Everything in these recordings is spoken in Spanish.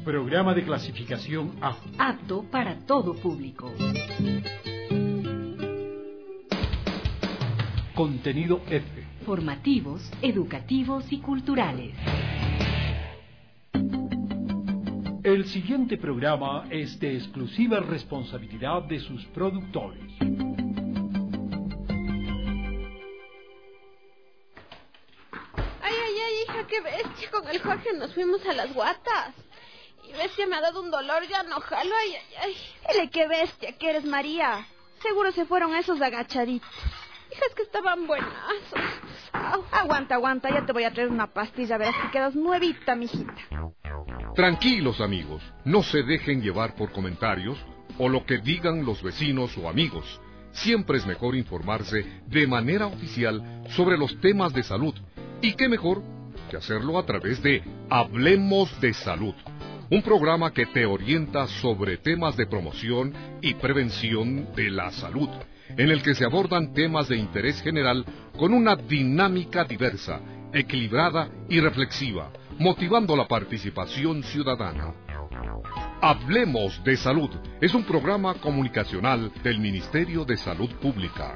Programa de clasificación A. Apto para todo público. Contenido F. Formativos, educativos y culturales. El siguiente programa es de exclusiva responsabilidad de sus productores. Ay, hija, qué bestia. Con el Jorge nos fuimos a las guatas. Y bestia me ha dado un dolor, ya no jalo, ay. Dile qué bestia que eres, María. Seguro se fueron esos agachaditos. Hija, es que estaban buenazos. Au. Aguanta, ya te voy a traer una pastilla, verás que quedas nuevita, mijita. Tranquilos, amigos, no se dejen llevar por comentarios o lo que digan los vecinos o amigos. Siempre es mejor informarse de manera oficial sobre los temas de salud. Y qué mejor que hacerlo a través de Hablemos de Salud, un programa que te orienta sobre temas de promoción y prevención de la salud, en el que se abordan temas de interés general con una dinámica diversa, equilibrada y reflexiva, motivando la participación ciudadana. Hablemos de Salud es un programa comunicacional del Ministerio de Salud Pública.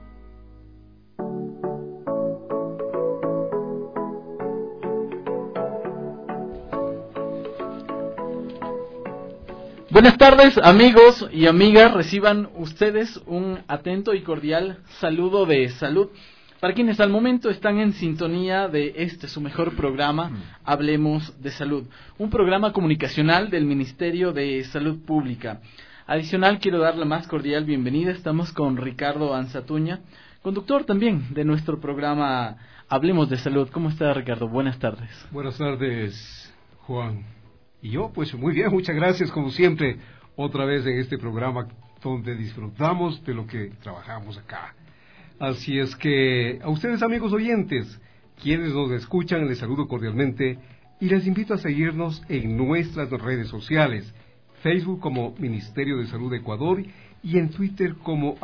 Buenas tardes, amigos y amigas. Reciban ustedes un atento y cordial saludo de salud para quienes al momento están en sintonía de su mejor programa, Hablemos de Salud, un programa comunicacional del Ministerio de Salud Pública. Adicional, quiero dar la más cordial bienvenida. Estamos con Ricardo Anzatuña, conductor también de nuestro programa Hablemos de Salud. ¿Cómo está, Ricardo? Buenas tardes. Buenas tardes, Juan. Y yo, pues muy bien, muchas gracias, como siempre, otra vez en este programa donde disfrutamos de lo que trabajamos acá. Así es que a ustedes, amigos oyentes, quienes nos escuchan, les saludo cordialmente y les invito a seguirnos en nuestras redes sociales, Facebook como Ministerio de Salud Ecuador y en Twitter como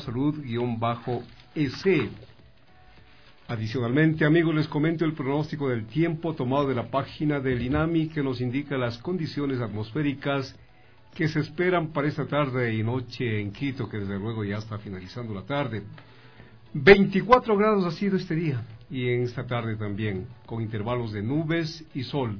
@salud_es. Adicionalmente, amigos, les comento el pronóstico del tiempo tomado de la página del INAMI que nos indica las condiciones atmosféricas que se esperan para esta tarde y noche en Quito, que desde luego ya está finalizando la tarde. 24 grados ha sido este día y en esta tarde también, con intervalos de nubes y sol.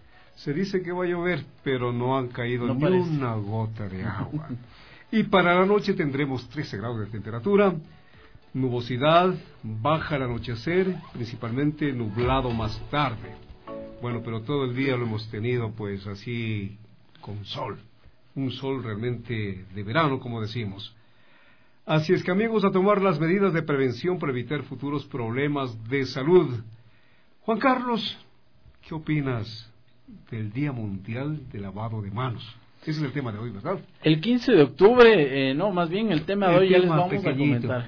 Se dice que va a llover, pero no han caído ni una gota de agua. Y para la noche tendremos 13 grados de temperatura. Nubosidad, baja al anochecer, principalmente nublado más tarde. Bueno, pero todo el día lo hemos tenido pues así con sol, un sol realmente de verano, como decimos. Así es que, amigos, a tomar las medidas de prevención para evitar futuros problemas de salud. Juan Carlos, ¿qué opinas del Día Mundial de Lavado de Manos? Ese es el tema de hoy, ¿verdad? El 15 de octubre, más bien el tema de hoy ya les vamos a comentar.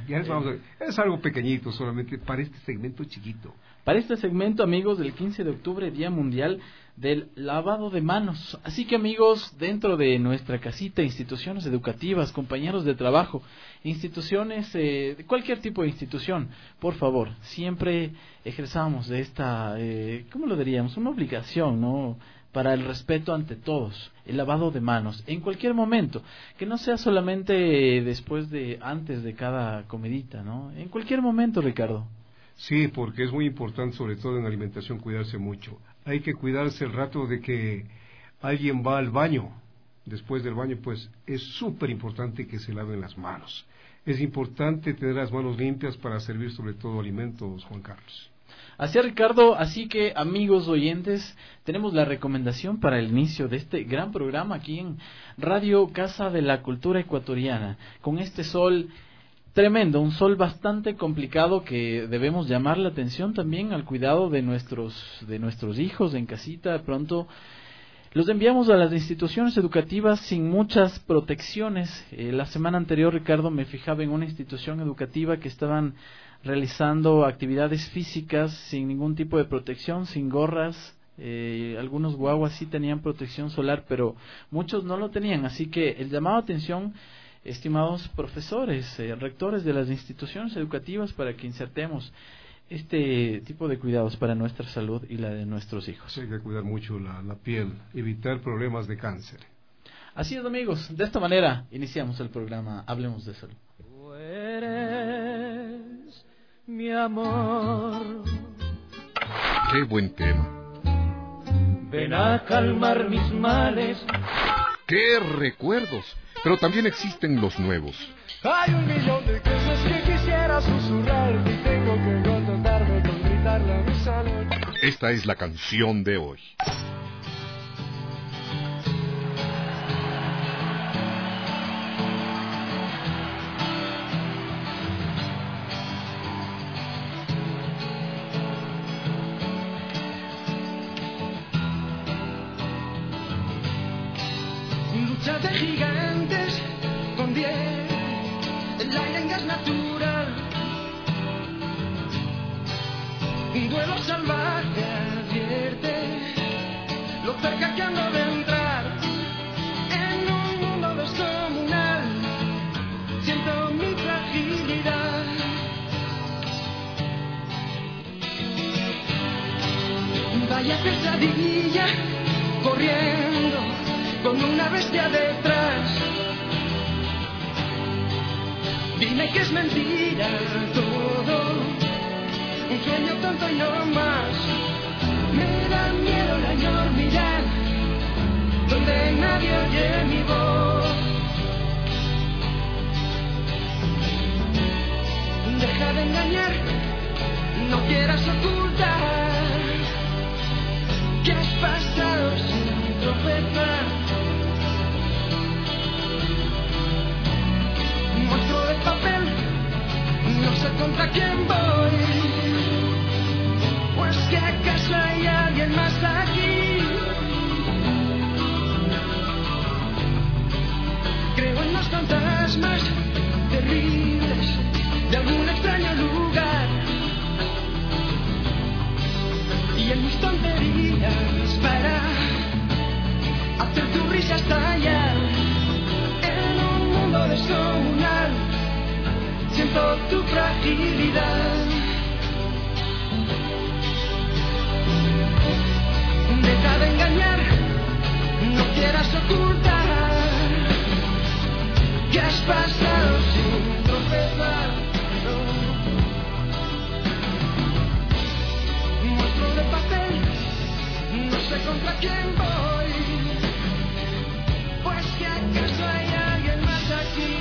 Es algo pequeñito solamente para este segmento chiquito. Para este segmento, amigos, del 15 de octubre, Día Mundial del Lavado de Manos. Así que, amigos, dentro de nuestra casita, instituciones educativas, compañeros de trabajo, instituciones, de cualquier tipo de institución, por favor, siempre ejerzamos de esta, ¿cómo lo diríamos? Una obligación, ¿no?, para el respeto ante todos, el lavado de manos, en cualquier momento, que no sea solamente antes de cada comidita, ¿no? En cualquier momento, Ricardo. Sí, porque es muy importante, sobre todo en alimentación, cuidarse mucho. Hay que cuidarse el rato de que alguien va al baño. Después del baño, pues, es súper importante que se laven las manos. Es importante tener las manos limpias para servir sobre todo alimentos, Juan Carlos. Así es, Ricardo. Así que, amigos oyentes, tenemos la recomendación para el inicio de este gran programa aquí en Radio Casa de la Cultura Ecuatoriana, con este sol tremendo, un sol bastante complicado que debemos llamar la atención también al cuidado de nuestros hijos en casita. De pronto los enviamos a las instituciones educativas sin muchas protecciones. La semana anterior, Ricardo, me fijaba en una institución educativa que estaban realizando actividades físicas sin ningún tipo de protección, sin gorras. Algunos guaguas sí tenían protección solar, pero muchos no lo tenían. Así que el llamado a atención, estimados profesores, rectores de las instituciones educativas, para que insertemos este tipo de cuidados para nuestra salud y la de nuestros hijos. Hay que cuidar mucho la piel, evitar problemas de cáncer. Así es, amigos, de esta manera iniciamos el programa Hablemos de Salud. Tú eres mi amor. Qué buen tema. Ven a calmar mis males. ¡Qué recuerdos! Pero también existen los nuevos. Hay 1.000.000 de cosas que quisiera susurrar y tengo que contentarme con gritarle a mi salud. Esta es la canción de hoy. Lucha de gigantes con 10, el aire en gas natural, un duelo salvaje advierte lo cerca que ando de entrar en un mundo descomunal. Siento mi fragilidad. Vaya pesadilla corriendo con una bestia detrás. Dime que es mentira todo, un sueño tonto y no más. Me da miedo la enormidad, donde nadie oye mi voz. Deja de engañar, no quieras ocultar que has pasado sin tropezar. Monstruo de papel, no sé contra quién voy. Pues que acaso hay alguien más aquí. Creo en los fantasmas terribles de algún extraño lugar y en mis tonterías para hacer tu risa estallar. En un mundo descomunal siento tu fragilidad. Deja de engañar, no quieras ocultar que has pasado sin tropezar. Monstruo de papel, no sé contra quién voy. Pues que acaso hay alguien más aquí.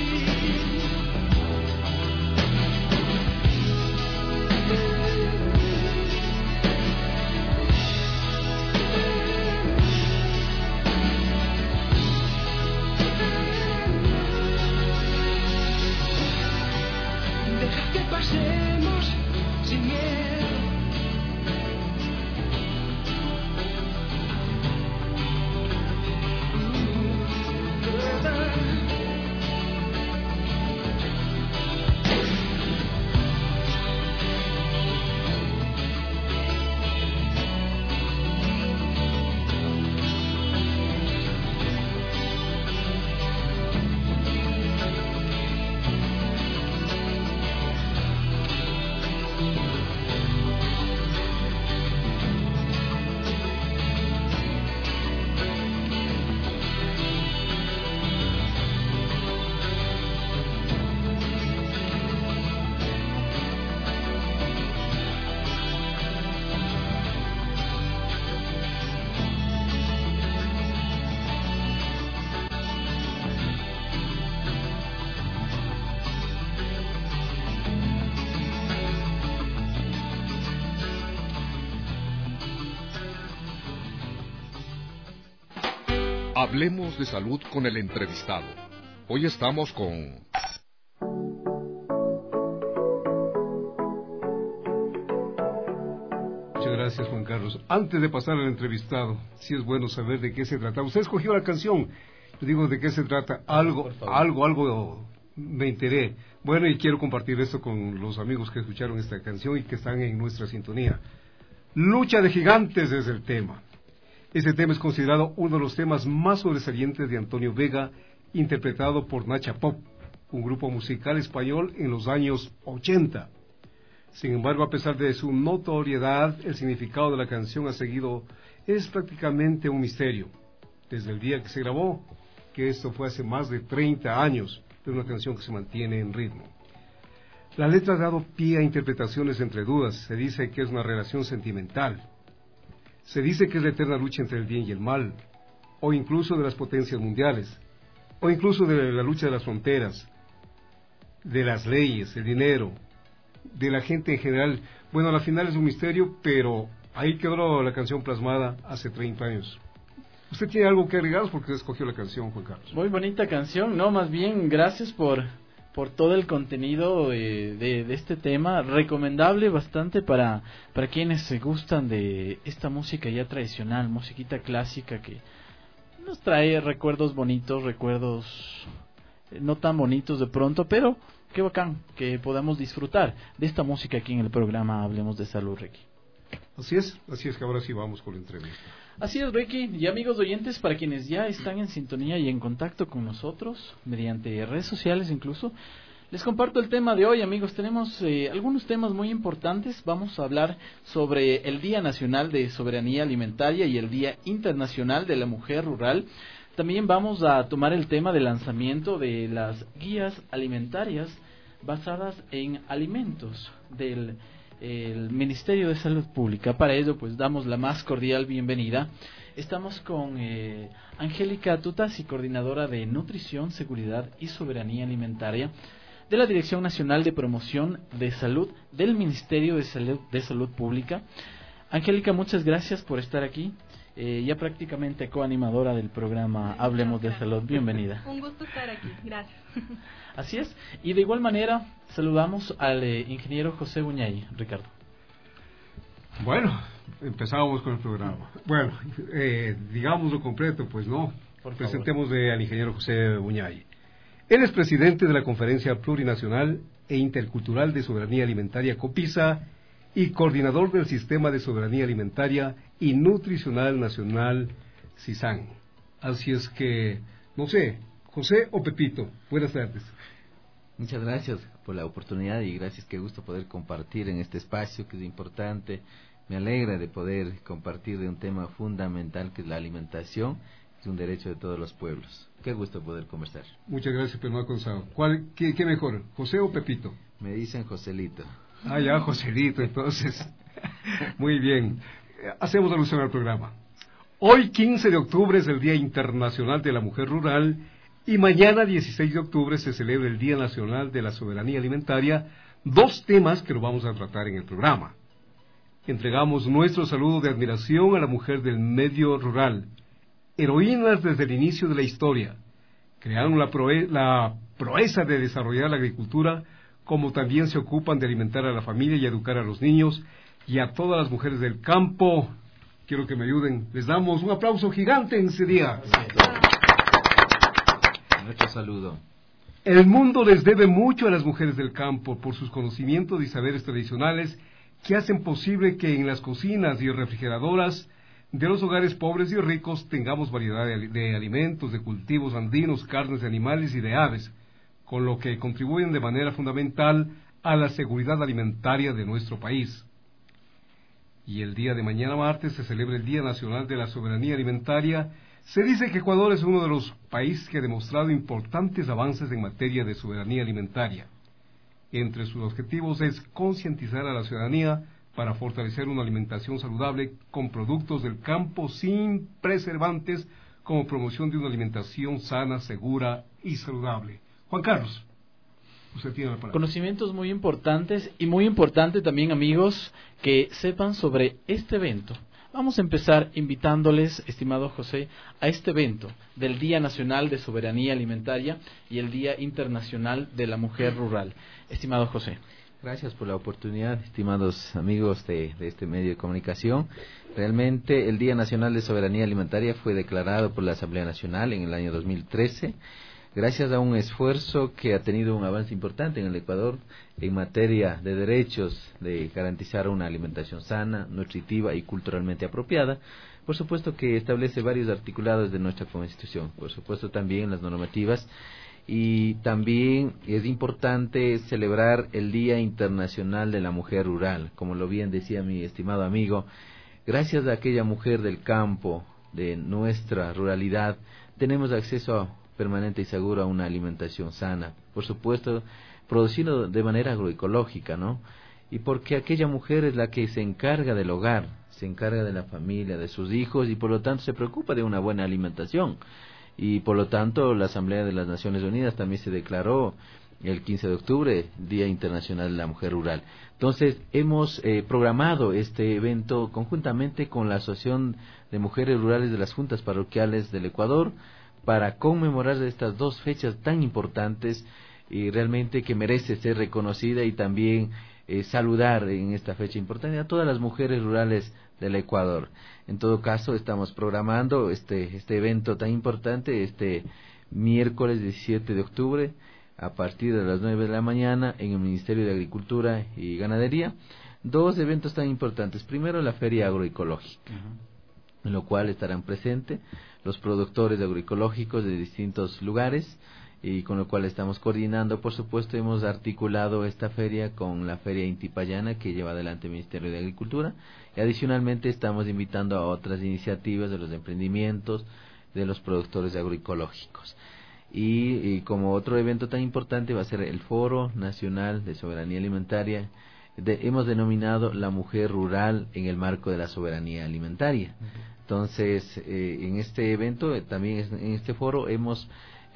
Deja que pasemos sin miedo. Hablemos de salud con el entrevistado. Hoy estamos con... Muchas gracias, Juan Carlos. Antes de pasar al entrevistado, sí es bueno saber de qué se trata. Usted escogió la canción. Yo digo, ¿de qué se trata? Algo me enteré. Bueno, y quiero compartir esto con los amigos que escucharon esta canción y que están en nuestra sintonía. Lucha de gigantes es el tema. Este tema es considerado uno de los temas más sobresalientes de Antonio Vega, interpretado por Nacha Pop, un grupo musical español en los años 80. Sin embargo, a pesar de su notoriedad, el significado de la canción es prácticamente un misterio. Desde el día que se grabó, que esto fue hace más de 30 años, es una canción que se mantiene en ritmo. La letra ha dado pie a interpretaciones entre dudas. Se dice que es una relación sentimental. Se dice que es la eterna lucha entre el bien y el mal, o incluso de las potencias mundiales, o incluso de la lucha de las fronteras, de las leyes, el dinero, de la gente en general. Bueno, al final es un misterio, pero ahí quedó la canción plasmada hace 30 años. ¿Usted tiene algo que agregar porque escogió la canción, Juan Carlos? Muy bonita canción, no, más bien gracias por todo el contenido de este tema, recomendable bastante para quienes se gustan de esta música ya tradicional, musiquita clásica que nos trae recuerdos bonitos, recuerdos no tan bonitos de pronto, pero qué bacán que podamos disfrutar de esta música aquí en el programa Hablemos de Salud, Ricky. Así es que ahora sí vamos con la entrevista. Así es, Ricky, y amigos oyentes, para quienes ya están en sintonía y en contacto con nosotros, mediante redes sociales incluso, les comparto el tema de hoy, amigos. Tenemos algunos temas muy importantes. Vamos a hablar sobre el Día Nacional de Soberanía Alimentaria y el Día Internacional de la Mujer Rural. También vamos a tomar el tema del lanzamiento de las guías alimentarias basadas en alimentos del el Ministerio de Salud Pública. Para ello, pues damos la más cordial bienvenida. Estamos con Angélica Tutasi, coordinadora de Nutrición, Seguridad y Soberanía Alimentaria de la Dirección Nacional de Promoción de Salud del Ministerio de Salud Pública. Angélica, muchas gracias por estar aquí. Ya prácticamente coanimadora del programa Hablemos de Salud. Bienvenida. Un gusto estar aquí, gracias. Así es, y de igual manera saludamos al ingeniero José Buñay. Ricardo. Bueno, empezábamos con el programa. Bueno, digámoslo completo, pues no. Presentemos al ingeniero José Buñay. Él es presidente de la Conferencia Plurinacional e Intercultural de Soberanía Alimentaria COPISA y coordinador del Sistema de Soberanía Alimentaria y Nutricional Nacional CISAN. Así es que, no sé, José o Pepito, buenas tardes. Muchas gracias por la oportunidad y gracias, qué gusto poder compartir en este espacio que es importante. Me alegra de poder compartir de un tema fundamental que es la alimentación, que es un derecho de todos los pueblos. Qué gusto poder conversar. Muchas gracias, pero no ha cansado. ¿Qué mejor, José o Pepito? Me dicen Joselito. Ah, ya, Joselito, entonces. Muy bien. Hacemos alusión al programa. Hoy, 15 de octubre, es el Día Internacional de la Mujer Rural y mañana, 16 de octubre, se celebra el Día Nacional de la Soberanía Alimentaria, dos temas que lo vamos a tratar en el programa. Entregamos nuestro saludo de admiración a la mujer del medio rural, heroínas desde el inicio de la historia. Crearon la proeza de desarrollar la agricultura, como también se ocupan de alimentar a la familia y educar a los niños y a todas las mujeres del campo. Quiero que me ayuden. Les damos un aplauso gigante en ese día. Nuestro saludo. El mundo les debe mucho a las mujeres del campo por sus conocimientos y saberes tradicionales que hacen posible que en las cocinas y refrigeradoras de los hogares pobres y ricos tengamos variedad de alimentos, de cultivos andinos, carnes de animales y de aves, con lo que contribuyen de manera fundamental a la seguridad alimentaria de nuestro país. Y el día de mañana martes se celebra el Día Nacional de la Soberanía Alimentaria. Se dice que Ecuador es uno de los países que ha demostrado importantes avances en materia de soberanía alimentaria. Entre sus objetivos es concientizar a la ciudadanía para fortalecer una alimentación saludable con productos del campo sin preservantes, como promoción de una alimentación sana, segura y saludable. Juan Carlos, usted tiene la palabra. Conocimientos muy importantes y muy importante también, amigos, que sepan sobre este evento. Vamos a empezar invitándoles, estimado José, a este evento del Día Nacional de Soberanía Alimentaria y el Día Internacional de la Mujer Rural. Estimado José. Gracias por la oportunidad, estimados amigos de este medio de comunicación. Realmente el Día Nacional de Soberanía Alimentaria fue declarado por la Asamblea Nacional en el año 2013, gracias a un esfuerzo que ha tenido un avance importante en el Ecuador en materia de derechos de garantizar una alimentación sana, nutritiva y culturalmente apropiada. Por supuesto que establece varios articulados de nuestra Constitución, por supuesto también las normativas, Y también es importante celebrar el Día Internacional de la Mujer Rural. Como lo bien decía mi estimado amigo, gracias a aquella mujer del campo, de nuestra ruralidad, tenemos acceso permanente y seguro a una alimentación sana. Por supuesto, producido de manera agroecológica, ¿no? Y porque aquella mujer es la que se encarga del hogar, se encarga de la familia, de sus hijos, y por lo tanto se preocupa de una buena alimentación. Y por lo tanto la Asamblea de las Naciones Unidas también se declaró el 15 de octubre Día Internacional de la Mujer Rural. Entonces hemos programado este evento conjuntamente con la Asociación de Mujeres Rurales de las Juntas Parroquiales del Ecuador para conmemorar estas dos fechas tan importantes y realmente que merece ser reconocida, y también saludar en esta fecha importante a todas las mujeres rurales del Ecuador. En todo caso, estamos programando este evento tan importante este miércoles 17 de octubre a partir de las 9 de la mañana en el Ministerio de Agricultura y Ganadería. Dos eventos tan importantes. Primero, la Feria Agroecológica, en lo cual estarán presentes los productores agroecológicos de distintos lugares, y con lo cual estamos coordinando. Por supuesto, hemos articulado esta feria con la Feria Intipayana que lleva adelante el Ministerio de Agricultura, y adicionalmente estamos invitando a otras iniciativas de los emprendimientos de los productores agroecológicos. Y como otro evento tan importante va a ser el Foro Nacional de Soberanía Alimentaria. Hemos denominado la mujer rural en el marco de la soberanía alimentaria. Entonces, en este evento, también en este foro, hemos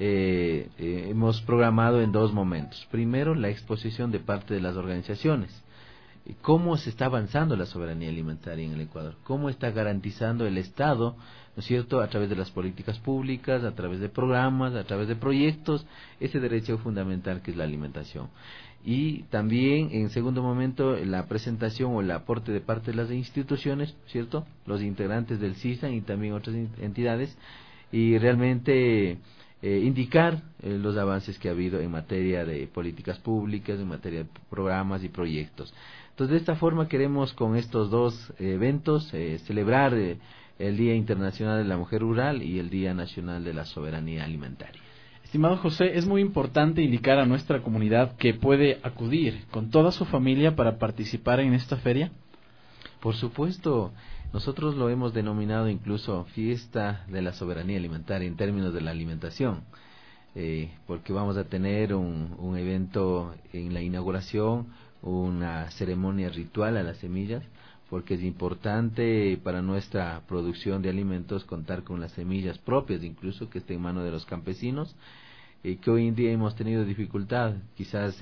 programado en dos momentos. Primero, la exposición de parte de las organizaciones. Cómo se está avanzando la soberanía alimentaria en el Ecuador, cómo está garantizando el Estado, ¿no es cierto?, a través de las políticas públicas, a través de programas, a través de proyectos, ese derecho fundamental que es la alimentación. Y también, en segundo momento, la presentación o el aporte de parte de las instituciones, ¿cierto?, los integrantes del CISAN y también otras entidades, y realmente indicar los avances que ha habido en materia de políticas públicas, en materia de programas y proyectos. Entonces, de esta forma queremos con estos dos eventos celebrar el Día Internacional de la Mujer Rural y el Día Nacional de la Soberanía Alimentaria. Estimado José, es muy importante indicar a nuestra comunidad que puede acudir con toda su familia para participar en esta feria. Por supuesto, nosotros lo hemos denominado incluso Fiesta de la Soberanía Alimentaria en términos de la alimentación, porque vamos a tener un evento en la inauguración, una ceremonia ritual a las semillas, porque es importante para nuestra producción de alimentos contar con las semillas propias, incluso que estén en manos de los campesinos, que hoy en día hemos tenido dificultad quizás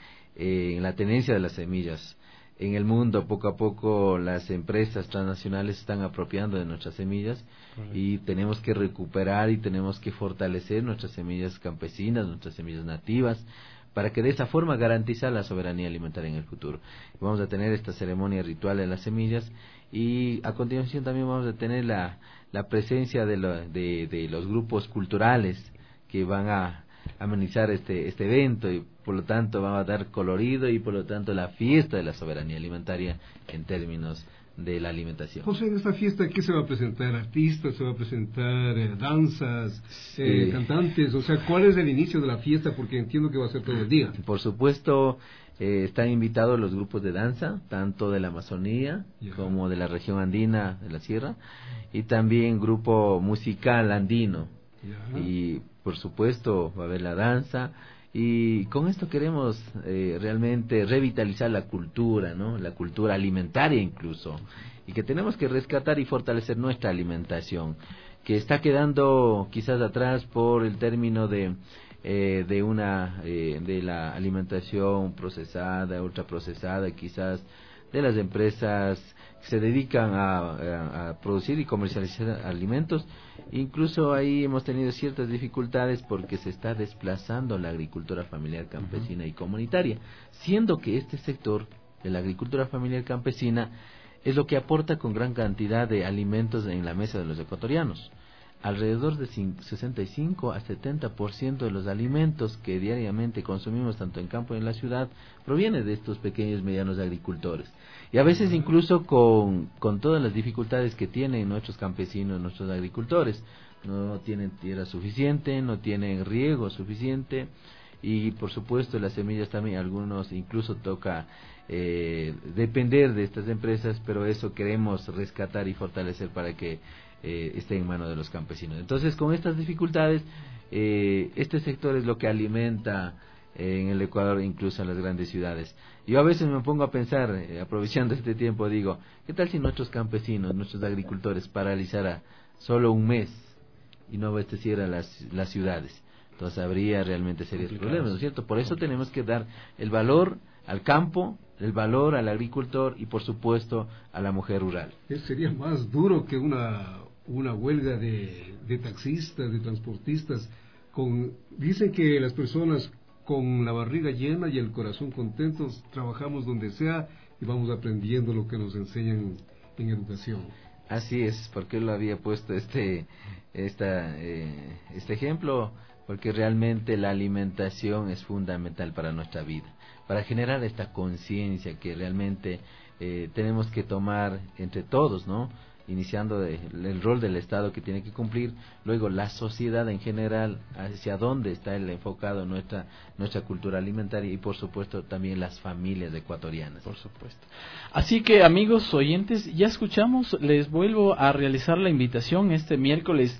en la tenencia de las semillas. En el mundo, poco a poco, las empresas transnacionales están apropiando de nuestras semillas. Correcto. Y tenemos que recuperar y tenemos que fortalecer nuestras semillas campesinas, nuestras semillas nativas, para que de esa forma garantizar la soberanía alimentaria en el futuro. Vamos a tener esta ceremonia ritual de las semillas, y a continuación también vamos a tener la presencia de los grupos culturales que van a amenizar este evento, y por lo tanto van a dar colorido y por lo tanto la fiesta de la soberanía alimentaria en términos de la alimentación. José, en esta fiesta, ¿qué se va a presentar? ¿Artistas? ¿Se va a presentar danzas? ¿Cantantes? O sea, ¿cuál es el inicio de la fiesta? Porque entiendo que va a ser todo el día. Por supuesto, están invitados los grupos de danza, tanto de la Amazonía como de la región andina de la sierra, y también grupo musical andino. Y por supuesto va a haber la danza, y con esto queremos realmente revitalizar la cultura, ¿no?, la cultura alimentaria incluso, y que tenemos que rescatar y fortalecer nuestra alimentación, que está quedando quizás atrás por el término de la alimentación procesada, ultraprocesada, quizás de las empresas que se dedican a producir y comercializar alimentos. Incluso ahí hemos tenido ciertas dificultades porque se está desplazando la agricultura familiar campesina y comunitaria, siendo que este sector de la agricultura familiar campesina es lo que aporta con gran cantidad de alimentos en la mesa de los ecuatorianos. alrededor de 65 a 70% de los alimentos que diariamente consumimos tanto en campo y en la ciudad proviene de estos pequeños y medianos agricultores. Y a veces incluso con todas las dificultades que tienen nuestros campesinos, nuestros agricultores. No tienen tierra suficiente, no tienen riego suficiente y por supuesto las semillas también, algunos incluso toca depender de estas empresas, pero eso queremos rescatar y fortalecer para que esté en manos de los campesinos. Entonces, con estas dificultades, este sector es lo que alimenta en el Ecuador, incluso en las grandes ciudades. Yo a veces me pongo a pensar, aprovechando este tiempo, digo, ¿qué tal si nuestros campesinos, nuestros agricultores paralizara solo un mes y no abasteciera las ciudades? Entonces habría realmente serios problemas, ¿no es cierto? Por eso tenemos que dar el valor al campo, el valor al agricultor y por supuesto a la mujer rural. Sería más duro que una huelga de taxistas, de transportistas. Dicen que las personas con la barriga llena y el corazón contentos trabajamos donde sea y vamos aprendiendo lo que nos enseñan en educación. Así es, porque lo había puesto este ejemplo, porque realmente la alimentación es fundamental para nuestra vida, para generar esta conciencia que realmente tenemos que tomar entre todos, ¿no? Iniciando el rol del Estado que tiene que cumplir, luego la sociedad en general, hacia dónde está el enfocado nuestra cultura alimentaria y por supuesto también las familias ecuatorianas. Por supuesto. Así que amigos oyentes, ya escuchamos, les vuelvo a realizar la invitación este miércoles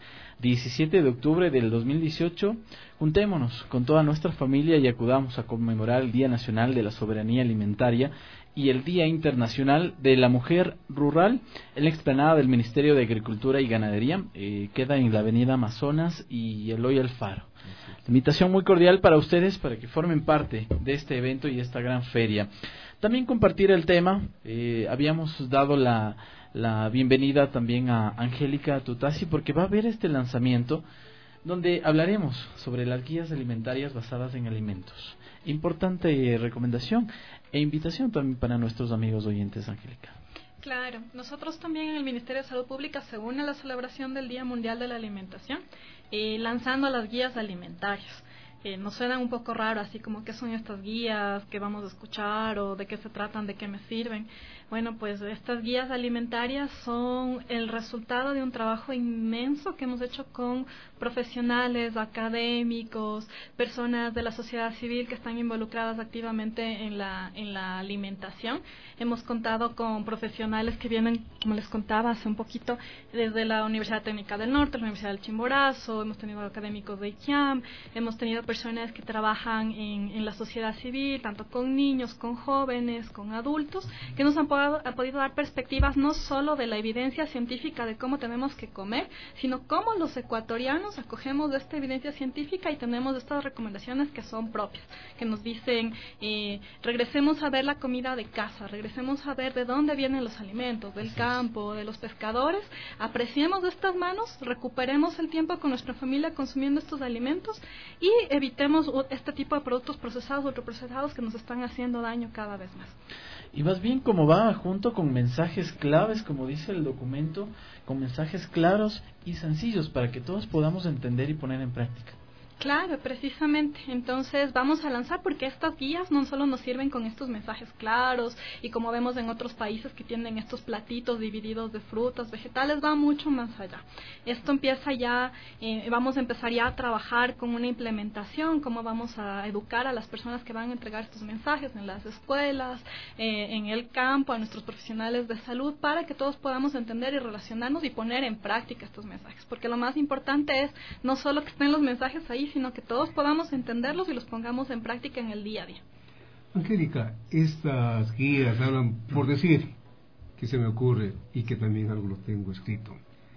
17 de octubre del 2018, juntémonos con toda nuestra familia y acudamos a conmemorar el Día Nacional de la Soberanía Alimentaria y el Día Internacional de la Mujer Rural en la explanada del Ministerio de Agricultura y Ganadería, queda en la avenida Amazonas y Eloy Alfaro. Invitación muy cordial para ustedes para que formen parte de este evento y esta gran feria. También compartir el tema, habíamos dado la bienvenida también a Angélica Tutasi porque va a haber este lanzamiento donde hablaremos sobre las guías alimentarias basadas en alimentos. Importante recomendación e invitación también para nuestros amigos oyentes, Angélica. Claro, nosotros también en el Ministerio de Salud Pública se une a la celebración del Día Mundial de la Alimentación, lanzando las guías alimentarias. Nos suenan un poco raro, así como qué son estas guías, qué vamos a escuchar o de qué se tratan, de qué me sirven. Bueno, pues estas guías alimentarias son el resultado de un trabajo inmenso que hemos hecho con profesionales, académicos, personas de la sociedad civil que están involucradas activamente en la alimentación. Hemos contado con profesionales que vienen, como les contaba hace un poquito, desde la Universidad Técnica del Norte, la Universidad del Chimborazo, hemos tenido académicos de ICIAM, hemos tenido personas que trabajan en la sociedad civil, tanto con niños, con jóvenes, con adultos, que nos han podido dar perspectivas no solo de la evidencia científica de cómo tenemos que comer, sino cómo los ecuatorianos acogemos de esta evidencia científica y tenemos estas recomendaciones que son propias, que nos dicen regresemos a ver la comida de casa, regresemos a ver de dónde vienen los alimentos, del campo, de los pescadores, apreciemos de estas manos, recuperemos el tiempo con nuestra familia consumiendo estos alimentos y evitemos este tipo de productos procesados o ultraprocesados que nos están haciendo daño cada vez más. Y más bien como va junto con mensajes claves, como dice el documento, con mensajes claros y sencillos para que todos podamos entender y poner en práctica. Claro, precisamente. Entonces vamos a lanzar porque estas guías no solo nos sirven con estos mensajes claros y como vemos en otros países que tienen estos platitos divididos de frutas, vegetales, va mucho más allá. Esto empieza ya, vamos a empezar ya a trabajar con una implementación, cómo vamos a educar a las personas que van a entregar estos mensajes en las escuelas, en el campo, a nuestros profesionales de salud, para que todos podamos entender y relacionarnos y poner en práctica estos mensajes. Porque lo más importante es no solo que estén los mensajes ahí, sino que todos podamos entenderlos y los pongamos en práctica en el día a día. Angélica, estas guías hablan, por decir, que se me ocurre y que también algo lo tengo escrito.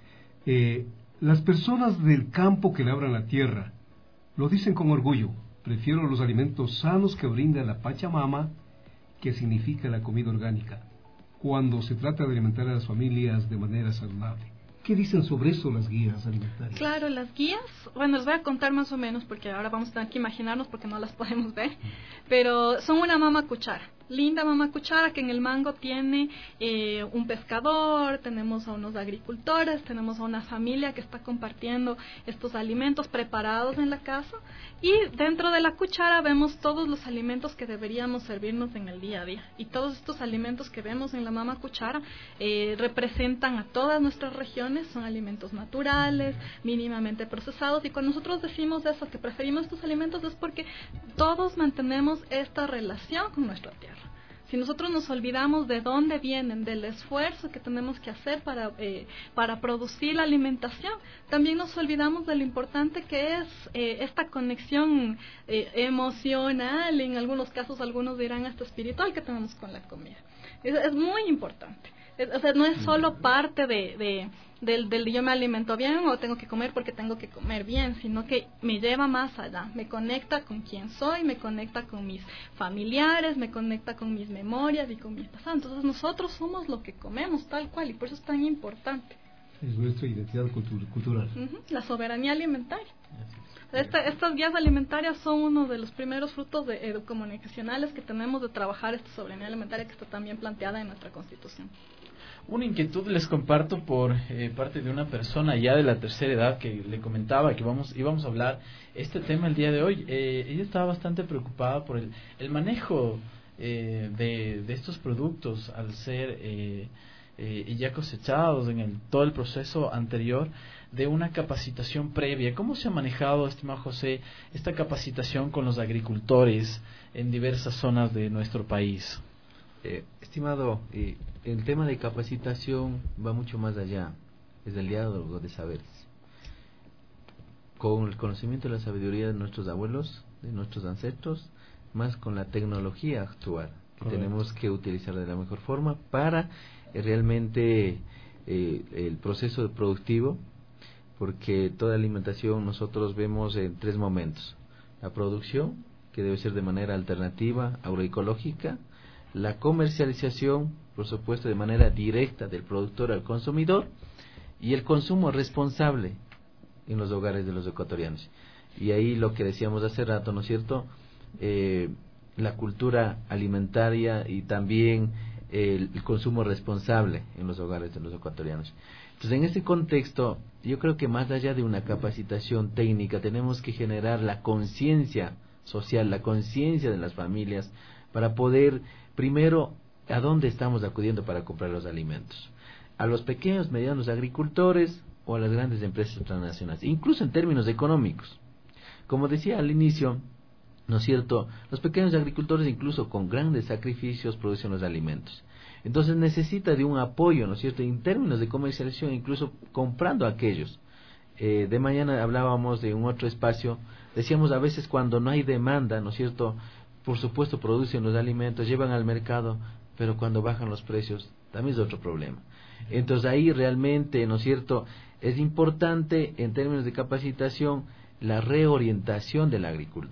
Las personas del campo que labran la tierra lo dicen con orgullo: prefiero los alimentos sanos que brinda la Pachamama, que significa la comida orgánica, cuando se trata de alimentar a las familias de manera saludable. ¿Qué dicen sobre eso las guías alimentarias? Claro, las guías, bueno, les voy a contar más o menos porque ahora vamos a tener que imaginarnos porque no las podemos ver, pero son una mamá cuchara. linda mamá cuchara, que en el mango tiene un pescador, tenemos a unos agricultores, tenemos a una familia que está compartiendo estos alimentos preparados en la casa, y dentro de la cuchara vemos todos los alimentos que deberíamos servirnos en el día a día, y todos estos alimentos que vemos en la mamá cuchara representan a todas nuestras regiones, son alimentos naturales, mínimamente procesados, y cuando nosotros decimos eso, que preferimos estos alimentos, es porque todos mantenemos esta relación con nuestra tierra. Si nosotros nos olvidamos de dónde vienen, del esfuerzo que tenemos que hacer para producir la alimentación, también nos olvidamos de lo importante que es esta conexión emocional, en algunos casos algunos dirán hasta espiritual, que tenemos con la comida. Es muy importante. O sea, no es solo parte del yo me alimento bien o tengo que comer porque tengo que comer bien, sino que me lleva más allá, me conecta con quién soy, me conecta con mis familiares, me conecta con mis memorias y con mi pasado. Entonces nosotros somos lo que comemos tal cual, y por eso es tan importante. Es nuestra identidad cultural. La soberanía alimentaria. Estas guías alimentarias son uno de los primeros frutos comunicacionales que tenemos de trabajar esta soberanía alimentaria, que está también planteada en nuestra Constitución. Una inquietud les comparto por parte de una persona ya de la tercera edad, que le comentaba que íbamos a hablar este tema el día de hoy. Ella estaba bastante preocupada por el manejo de estos productos al ser ya cosechados en todo el proceso anterior de una capacitación previa. ¿Cómo se ha manejado, estimado José, esta capacitación con los agricultores en diversas zonas de nuestro país? Estimado, el tema de capacitación va mucho más allá, es el diálogo de saberes. Con el conocimiento y la sabiduría de nuestros abuelos, de nuestros ancestros, más con la tecnología actual, que tenemos que utilizar de la mejor forma para realmente el proceso productivo, porque toda alimentación nosotros vemos en 3 momentos: la producción, que debe ser de manera alternativa, agroecológica; la comercialización, por supuesto, de manera directa del productor al consumidor; y el consumo responsable en los hogares de los ecuatorianos. Y ahí lo que decíamos hace rato, ¿no es cierto?, la cultura alimentaria y también el consumo responsable en los hogares de los ecuatorianos. Entonces, en este contexto, yo creo que más allá de una capacitación técnica, tenemos que generar la conciencia social, la conciencia de las familias, para poder, primero, ¿a dónde estamos acudiendo para comprar los alimentos? ¿A los pequeños, medianos agricultores o a las grandes empresas transnacionales? Incluso en términos económicos. Como decía al inicio, ¿no es cierto?, los pequeños agricultores, incluso con grandes sacrificios, producen los alimentos. Entonces necesita de un apoyo, ¿no es cierto?, en términos de comercialización, incluso comprando a aquellos. De mañana hablábamos de un otro espacio, decíamos a veces cuando no hay demanda, ¿no es cierto?, por supuesto producen los alimentos, llevan al mercado, pero cuando bajan los precios también es otro problema. Entonces ahí realmente, ¿no es cierto?, es importante en términos de capacitación la reorientación de la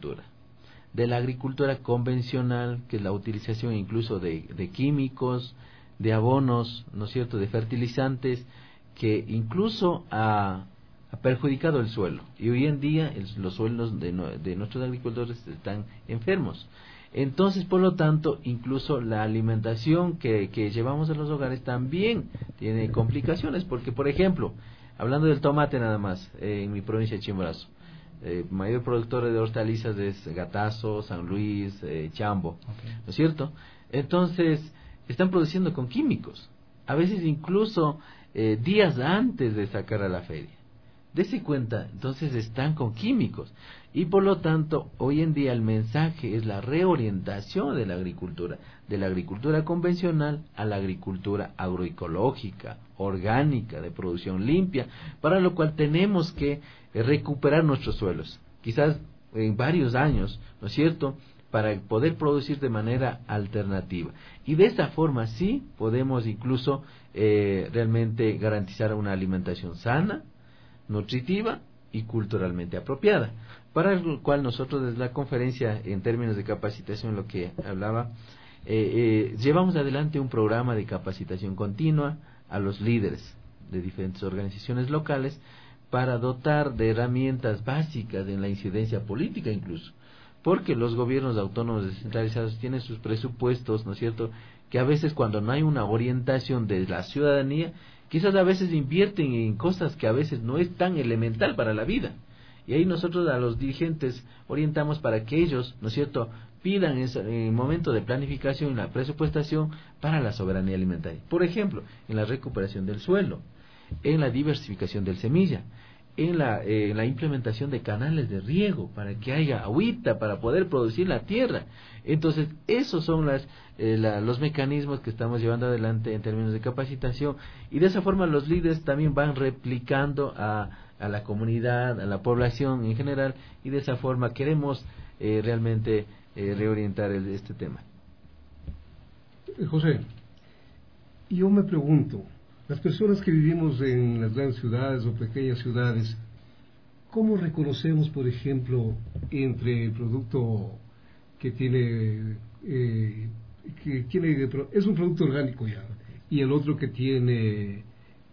agricultura convencional, que es la utilización incluso de químicos, de abonos, ¿no es cierto?, de fertilizantes, que incluso ha perjudicado el suelo. Y hoy en día los suelos de nuestros agricultores están enfermos. Entonces, por lo tanto, incluso la alimentación que llevamos a los hogares también tiene complicaciones, porque, por ejemplo, hablando del tomate nada más, en mi provincia de Chimborazo, mayor productor de hortalizas es Gatazo, San Luis, Chambo, ¿no es cierto? Entonces, están produciendo con químicos, a veces incluso días antes de sacar a la feria. Dese cuenta, entonces están con químicos, y por lo tanto, hoy en día el mensaje es la reorientación de la agricultura convencional a la agricultura agroecológica, orgánica, de producción limpia, para lo cual tenemos que recuperar nuestros suelos, quizás en varios años, ¿no es cierto?, para poder producir de manera alternativa. Y de esta forma sí podemos incluso realmente garantizar una alimentación sana, nutritiva y culturalmente apropiada, para lo cual nosotros desde la conferencia, en términos de capacitación, lo que hablaba, llevamos adelante un programa de capacitación continua a los líderes de diferentes organizaciones locales, para dotar de herramientas básicas en la incidencia política incluso, porque los gobiernos autónomos descentralizados tienen sus presupuestos, ¿no es cierto?, que a veces cuando no hay una orientación de la ciudadanía, quizás a veces invierten en cosas que a veces no es tan elemental para la vida. Y ahí nosotros a los dirigentes orientamos para que ellos, ¿no es cierto?, pidan en el momento de planificación y la presupuestación para la soberanía alimentaria. Por ejemplo, en la recuperación del suelo, en la diversificación del semilla, en la implementación de canales de riego para que haya agüita para poder producir la tierra. Entonces, esos son los mecanismos que estamos llevando adelante en términos de capacitación, y de esa forma los líderes también van replicando a la comunidad, a la población en general, y de esa forma queremos realmente reorientar este tema. José, yo me pregunto, las personas que vivimos en las grandes ciudades o pequeñas ciudades, ¿cómo reconocemos, por ejemplo, entre el producto que es un producto orgánico ya, y el otro que tiene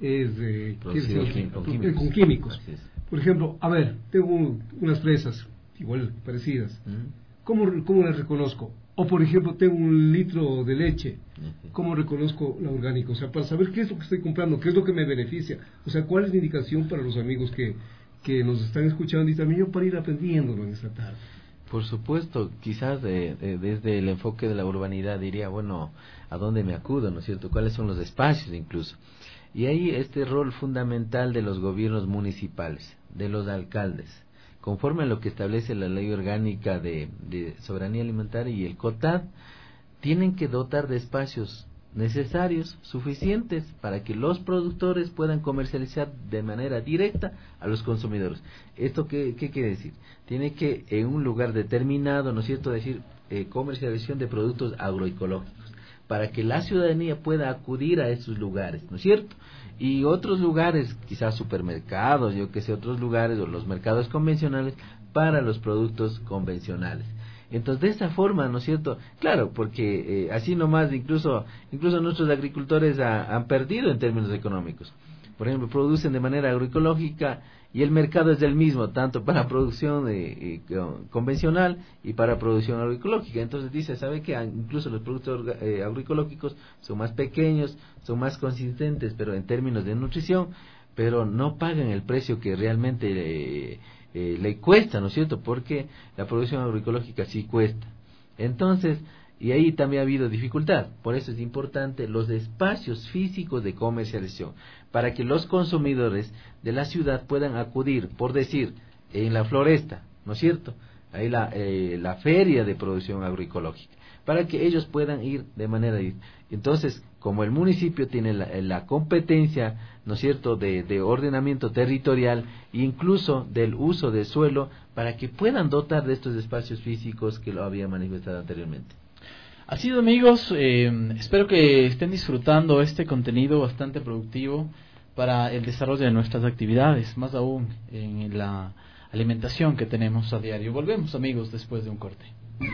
con químicos? Por ejemplo, a ver, tengo unas fresas igual parecidas. ¿Cómo las reconozco? O por ejemplo, tengo un litro de leche, ¿cómo reconozco la orgánica? O sea, para saber qué es lo que estoy comprando, qué es lo que me beneficia. O sea, ¿cuál es la indicación para los amigos que nos están escuchando, y también yo para ir aprendiéndolo en esta tarde? Por supuesto, quizás desde el enfoque de la urbanidad diría, bueno, ¿a dónde me acudo, no es cierto? ¿Cuáles son los espacios incluso? Y ahí este rol fundamental de los gobiernos municipales, de los alcaldes, conforme a lo que establece la ley orgánica de soberanía alimentaria y el COTAD, tienen que dotar de espacios necesarios, suficientes, para que los productores puedan comercializar de manera directa a los consumidores. ¿Esto qué quiere decir? Tiene que, en un lugar determinado, ¿no es cierto?, decir comercialización de productos agroecológicos, para que la ciudadanía pueda acudir a esos lugares, ¿no es cierto? Y otros lugares, quizás supermercados, otros lugares, o los mercados convencionales, para los productos convencionales. Entonces, de esa forma, ¿no es cierto? Claro, porque así nomás, incluso nuestros agricultores han perdido en términos económicos. Por ejemplo, producen de manera agroecológica y el mercado es el mismo, tanto para producción convencional y para producción agroecológica. Entonces dice, ¿sabe qué? Incluso los productos agroecológicos son más pequeños, son más consistentes, pero en términos de nutrición, pero no pagan el precio que realmente le cuesta, ¿no es cierto? Porque la producción agroecológica sí cuesta. Entonces, y ahí también ha habido dificultad. Por eso es importante los espacios físicos de comercialización, para que los consumidores de la ciudad puedan acudir, por decir, en la floresta, ¿no es cierto? Ahí la feria de producción agroecológica, para que ellos puedan ir de manera directa. Entonces, como el municipio tiene la competencia, ¿no es cierto?, de ordenamiento territorial e incluso del uso del suelo, para que puedan dotar de estos espacios físicos que lo había manifestado anteriormente. Así es, amigos, espero que estén disfrutando este contenido bastante productivo para el desarrollo de nuestras actividades, más aún en la alimentación que tenemos a diario. Volvemos, amigos, después de un corte.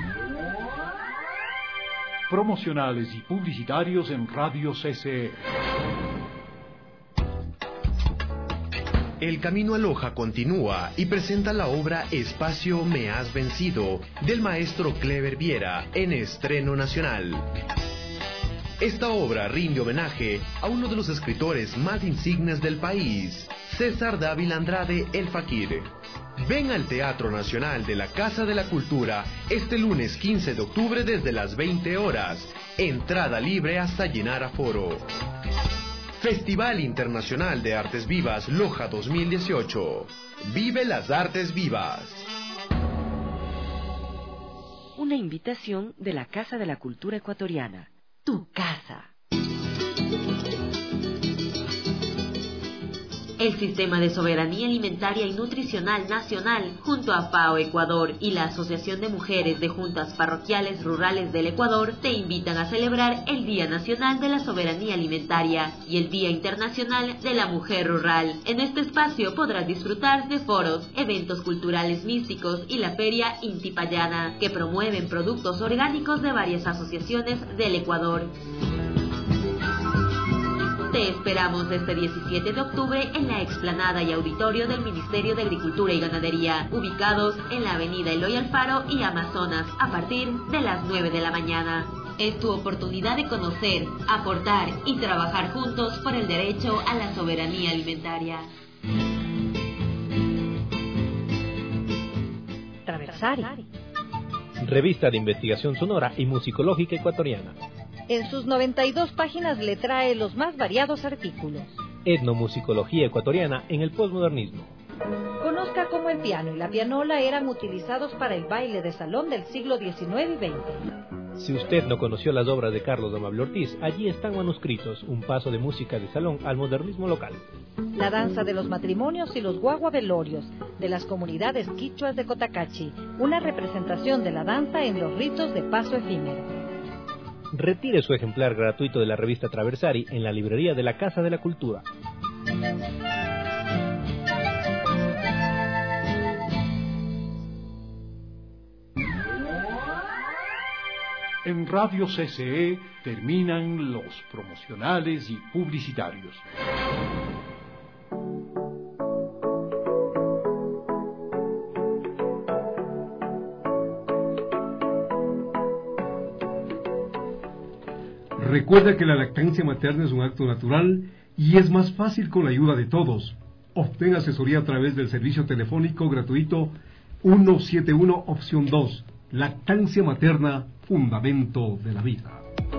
Promocionales y publicitarios en Radio CCR. El Camino a Loja continúa y presenta la obra Espacio Me Has Vencido, del maestro Clever Viera, en estreno nacional. Esta obra rinde homenaje a uno de los escritores más insignes del país, César Dávila Andrade, el Fakir. Ven al Teatro Nacional de la Casa de la Cultura este lunes 15 de octubre desde las 20 horas. Entrada libre hasta llenar aforo. Festival Internacional de Artes Vivas Loja 2018. Vive las artes vivas. Una invitación de la Casa de la Cultura Ecuatoriana. Tu casa. El Sistema de Soberanía Alimentaria y Nutricional Nacional, junto a FAO Ecuador y la Asociación de Mujeres de Juntas Parroquiales Rurales del Ecuador, te invitan a celebrar el Día Nacional de la Soberanía Alimentaria y el Día Internacional de la Mujer Rural. En este espacio podrás disfrutar de foros, eventos culturales místicos y la Feria Intipayana, que promueven productos orgánicos de varias asociaciones del Ecuador. Te esperamos este 17 de octubre en la explanada y auditorio del Ministerio de Agricultura y Ganadería, ubicados en la avenida Eloy Alfaro y Amazonas, a partir de las 9 de la mañana. Es tu oportunidad de conocer, aportar y trabajar juntos por el derecho a la soberanía alimentaria. Traversari, revista de investigación sonora y musicológica ecuatoriana. En sus 92 páginas le trae los más variados artículos. Etnomusicología ecuatoriana en el posmodernismo. Conozca cómo el piano y la pianola eran utilizados para el baile de salón del siglo XIX y XX. Si usted no conoció las obras de Carlos Amable Ortiz, allí están manuscritos, un paso de música de salón al modernismo local. La danza de los matrimonios y los guaguavelorios de las comunidades quichuas de Cotacachi, una representación de la danza en los ritos de paso efímero. Retire su ejemplar gratuito de la revista Traversari en la librería de la Casa de la Cultura. En Radio CCE terminan los promocionales y publicitarios. Recuerda que la lactancia materna es un acto natural y es más fácil con la ayuda de todos. Obtén asesoría a través del servicio telefónico gratuito 171 opción 2. Lactancia materna, fundamento de la vida.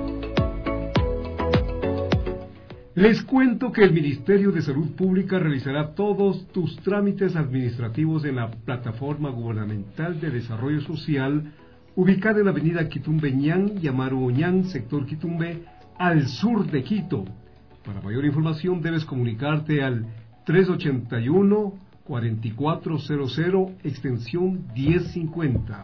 Les cuento que el Ministerio de Salud Pública realizará todos tus trámites administrativos en la Plataforma Gubernamental de Desarrollo Social, ubicada en la avenida Quitumbe Ñan, Yamaru Oñán, sector Quitumbe, al sur de Quito. Para mayor información debes comunicarte al 381-4400, extensión 1050.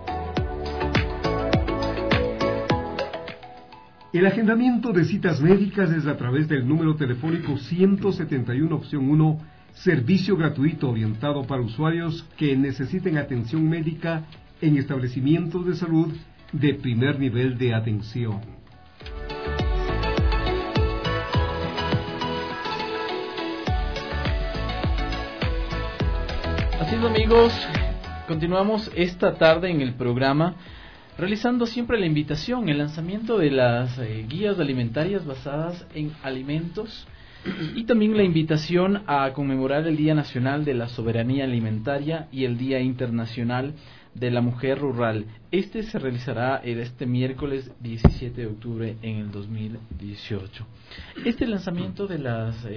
El agendamiento de citas médicas es a través del número telefónico 171 opción 1, servicio gratuito orientado para usuarios que necesiten atención médica en establecimientos de salud de primer nivel de atención. Así es, amigos, continuamos esta tarde en el programa realizando siempre la invitación, el lanzamiento de las guías alimentarias basadas en alimentos y también la invitación a conmemorar el Día Nacional de la Soberanía Alimentaria y el Día Internacional de la Mujer Rural. Este se realizará este miércoles 17 de octubre en el 2018. Este lanzamiento de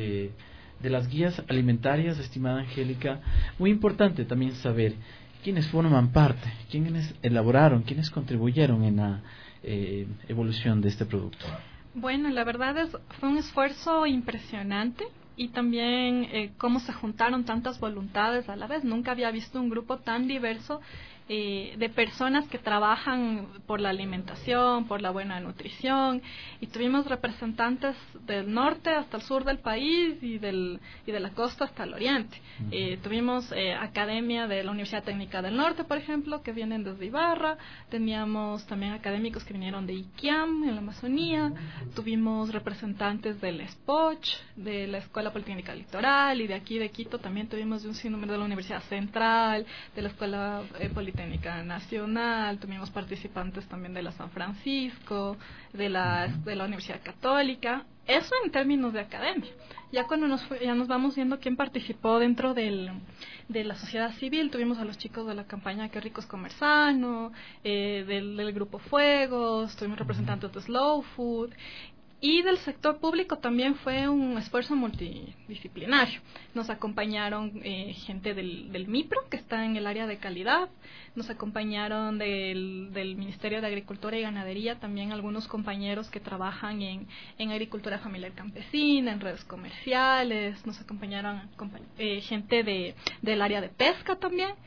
las guías alimentarias, estimada Angélica, muy importante también saber quiénes forman parte, quiénes elaboraron, quiénes contribuyeron en la evolución de este producto. Bueno, la verdad fue un esfuerzo impresionante y también cómo se juntaron tantas voluntades a la vez. Nunca había visto un grupo tan diverso de personas que trabajan por la alimentación, por la buena nutrición, y tuvimos representantes del norte hasta el sur del país y de la costa hasta el oriente. Tuvimos academia de la Universidad Técnica del Norte, por ejemplo, que vienen desde Ibarra. Teníamos también académicos que vinieron de Iquiam, en la Amazonía. Tuvimos representantes del SPOCH, de la Escuela Politécnica Litoral, y de aquí de Quito también tuvimos de un sinnúmero de la Universidad Central, de la Escuela Politécnica Nacional. Tuvimos participantes también de la San Francisco, de la Universidad Católica. Eso en términos de academia. Ya cuando ya nos vamos viendo quién participó dentro de la sociedad civil, tuvimos a los chicos de la campaña Qué Rico es Comer Sano, del Grupo Fuegos, tuvimos representantes de Slow Food. Y del sector público también fue un esfuerzo multidisciplinario. Nos acompañaron gente del MIPRO, que está en el área de calidad. Nos acompañaron del Ministerio de Agricultura y Ganadería también algunos compañeros que trabajan en agricultura familiar campesina, en redes comerciales. Nos acompañaron gente del área de pesca también.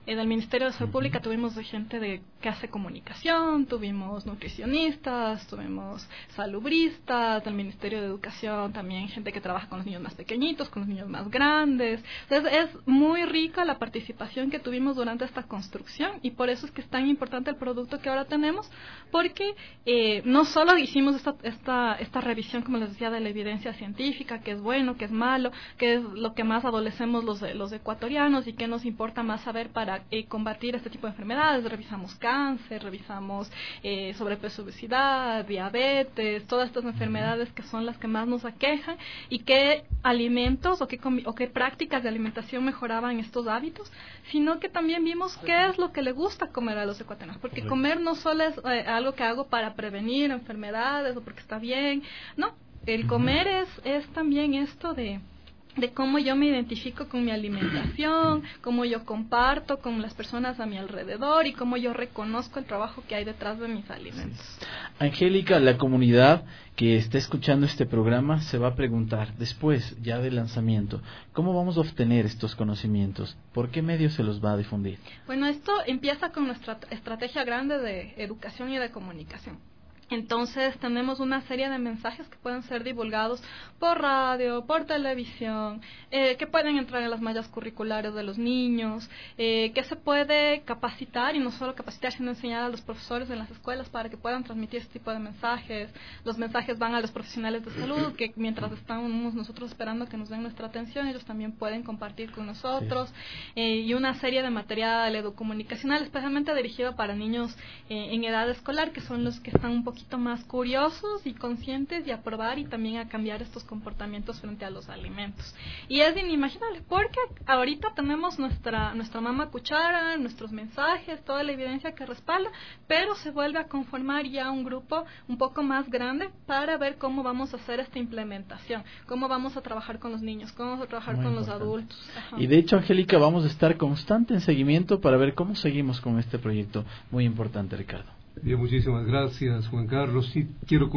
del Ministerio de Salud Pública tuvimos de gente que hace comunicación, tuvimos nutricionistas, tuvimos salubristas, del Ministerio de Educación también gente que trabaja con los niños más pequeñitos, con los niños más grandes. Entonces es muy rica la participación que tuvimos durante esta construcción y por eso es que es tan importante el producto que ahora tenemos, porque no solo hicimos esta revisión, como les decía, de la evidencia científica, que es bueno, que es malo, que es lo que más adolecemos los ecuatorianos y que nos importa más saber para combatir este tipo de enfermedades. Revisamos cáncer, revisamos sobrepeso, obesidad, diabetes, todas estas enfermedades que son las que más nos aquejan y qué alimentos o qué prácticas de alimentación mejoraban estos hábitos, sino que también vimos qué es lo que le gusta comer a los ecuatorianos, porque comer no solo es algo que hago para prevenir enfermedades o porque está bien, no, el comer es también esto de cómo yo me identifico con mi alimentación, cómo yo comparto con las personas a mi alrededor y cómo yo reconozco el trabajo que hay detrás de mis alimentos. Angélica, la comunidad que está escuchando este programa se va a preguntar, después ya del lanzamiento, ¿cómo vamos a obtener estos conocimientos? ¿Por qué medios se los va a difundir? Bueno, esto empieza con nuestra estrategia grande de educación y de comunicación. Entonces tenemos una serie de mensajes que pueden ser divulgados por radio, por televisión, que pueden entrar en las mallas curriculares de los niños, que se puede capacitar, y no solo capacitar, sino enseñar a los profesores en las escuelas para que puedan transmitir este tipo de mensajes. Los mensajes van a los profesionales de salud, que mientras estamos nosotros esperando que nos den nuestra atención, ellos también pueden compartir con nosotros, y una serie de material educomunicacional especialmente dirigido para niños en edad escolar, que son los que están un poquito más curiosos y conscientes y a probar y también a cambiar estos comportamientos frente a los alimentos. Y es inimaginable porque ahorita tenemos nuestra mamá cuchara, nuestros mensajes, toda la evidencia que respalda, pero se vuelve a conformar ya un grupo un poco más grande para ver cómo vamos a hacer esta implementación, cómo vamos a trabajar con los niños, cómo vamos a trabajar con los adultos. Ajá. Y de hecho, Angélica, vamos a estar constante en seguimiento para ver cómo seguimos con este proyecto muy importante, Ricardo. Bien, muchísimas gracias, Juan Carlos. Sí, quiero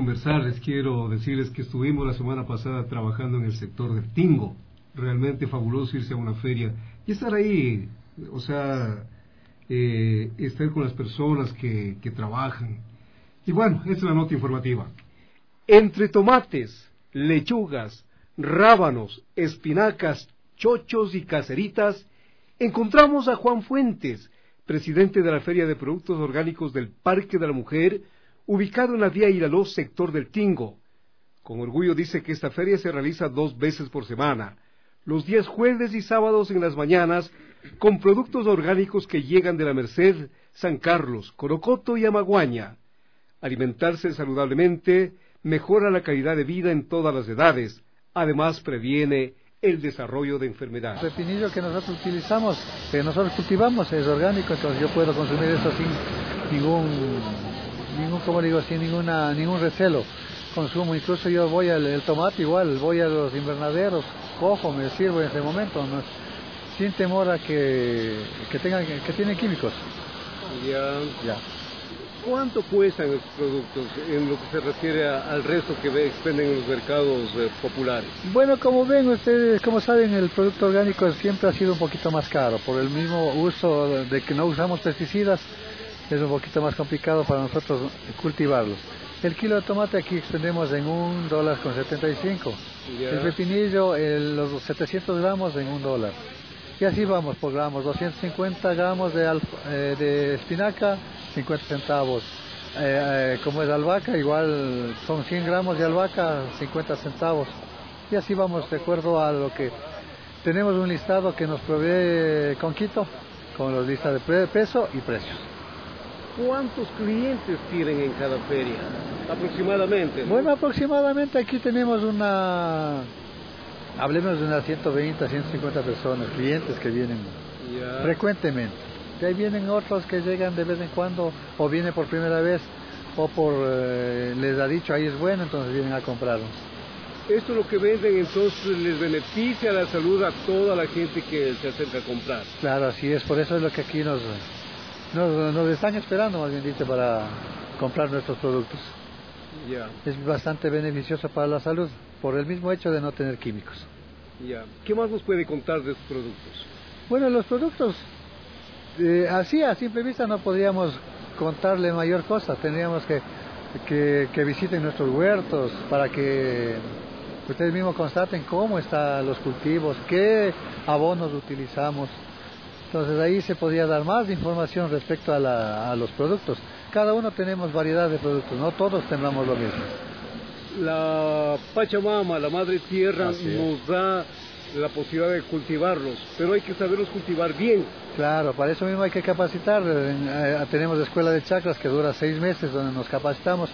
decirles que estuvimos la semana pasada trabajando en el sector del Tingo. Realmente fabuloso irse a una feria y estar ahí, o sea, estar con las personas que trabajan. Y bueno, esa es la nota informativa. Entre tomates, lechugas, rábanos, espinacas, chochos y caseritas, encontramos a Juan Fuentes, presidente de la Feria de Productos Orgánicos del Parque de la Mujer, ubicado en la vía Iraló, sector del Tingo. Con orgullo dice que esta feria se realiza 2 veces por semana, los días jueves y sábados en las mañanas, con productos orgánicos que llegan de La Merced, San Carlos, Corocoto y Amaguaña. Alimentarse saludablemente mejora la calidad de vida en todas las edades, además previene el desarrollo de enfermedades. El pepinillo que nosotros utilizamos, que nosotros cultivamos, es orgánico, entonces yo puedo consumir eso sin ningún como digo, sin ningún recelo. Consumo, incluso yo voy el tomate igual, voy a los invernaderos, cojo, me sirvo en ese momento, ¿no? Sin temor a que tienen químicos. Ya. ¿Cuánto cuestan los productos en lo que se refiere al resto que expenden en los mercados populares? Bueno, como ven ustedes, como saben, el producto orgánico siempre ha sido un poquito más caro. Por el mismo uso de que no usamos pesticidas, es un poquito más complicado para nosotros cultivarlos. El kilo de tomate aquí expendemos en $1.75. El pepinillo, los 700 gramos en $1. Y así vamos por gramos, 250 gramos de espinaca, 50 centavos. Como es albahaca, igual son 100 gramos de albahaca, 50 centavos. Y así vamos de acuerdo a lo que tenemos un listado que nos provee Conquito, con los listas de peso y precios. ¿Cuántos clientes tienen en cada feria? Aproximadamente, ¿no? Bueno, aproximadamente aquí tenemos hablemos de unas 120 a 150 personas, clientes que vienen frecuentemente. De ahí vienen otros que llegan de vez en cuando, o vienen por primera vez, o les ha dicho ahí es bueno, entonces vienen a comprarnos. Esto lo que venden entonces les beneficia la salud a toda la gente que se acerca a comprar. Claro, así es, por eso es lo que aquí nos están esperando, más bien dicho, para comprar nuestros productos. Es bastante beneficioso para la salud, por el mismo hecho de no tener químicos. ¿Qué más nos puede contar de estos productos? Bueno, los productos Así a simple vista no podríamos contarle mayor cosa, tendríamos que visiten nuestros huertos para que ustedes mismos constaten cómo están los cultivos, qué abonos utilizamos. Entonces ahí se podría dar más información respecto a los productos. Cada uno tenemos variedad de productos, no todos sembramos lo mismo. La Pachamama, la Madre Tierra, nos da la posibilidad de cultivarlos, pero hay que saberlos cultivar bien. Claro, para eso mismo hay que capacitar. Tenemos la escuela de chacras que dura 6 meses donde nos capacitamos.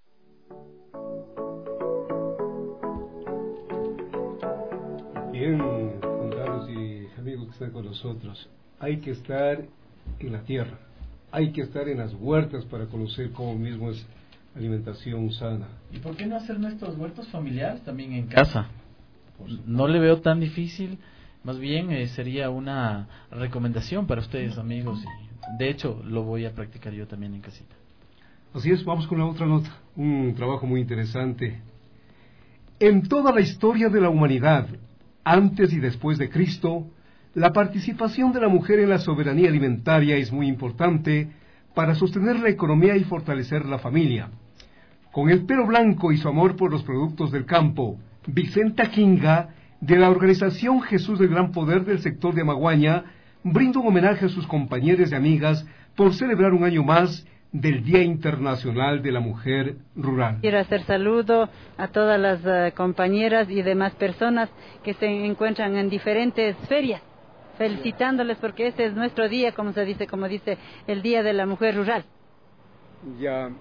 Bien, Juan Carlos y amigos que están con nosotros, hay que estar en la tierra, hay que estar en las huertas para conocer cómo mismo es alimentación sana. ¿Y por qué no hacer nuestros huertos familiares también en casa? No le veo tan difícil, más bien sería una recomendación para ustedes, amigos, y de hecho lo voy a practicar yo también en casita. Así es, vamos con la otra nota, un trabajo muy interesante. En toda la historia de la humanidad, antes y después de Cristo, la participación de la mujer en la soberanía alimentaria es muy importante para sostener la economía y fortalecer la familia. Con el pelo blanco y su amor por los productos del campo, Vicenta Kinga, de la organización Jesús del Gran Poder del sector de Amaguaña, brinda un homenaje a sus compañeras y amigas por celebrar un año más del Día Internacional de la Mujer Rural. Quiero hacer saludo a todas las compañeras y demás personas que se encuentran en diferentes ferias, felicitándoles porque este es nuestro día, como dice el Día de la Mujer Rural. Ya,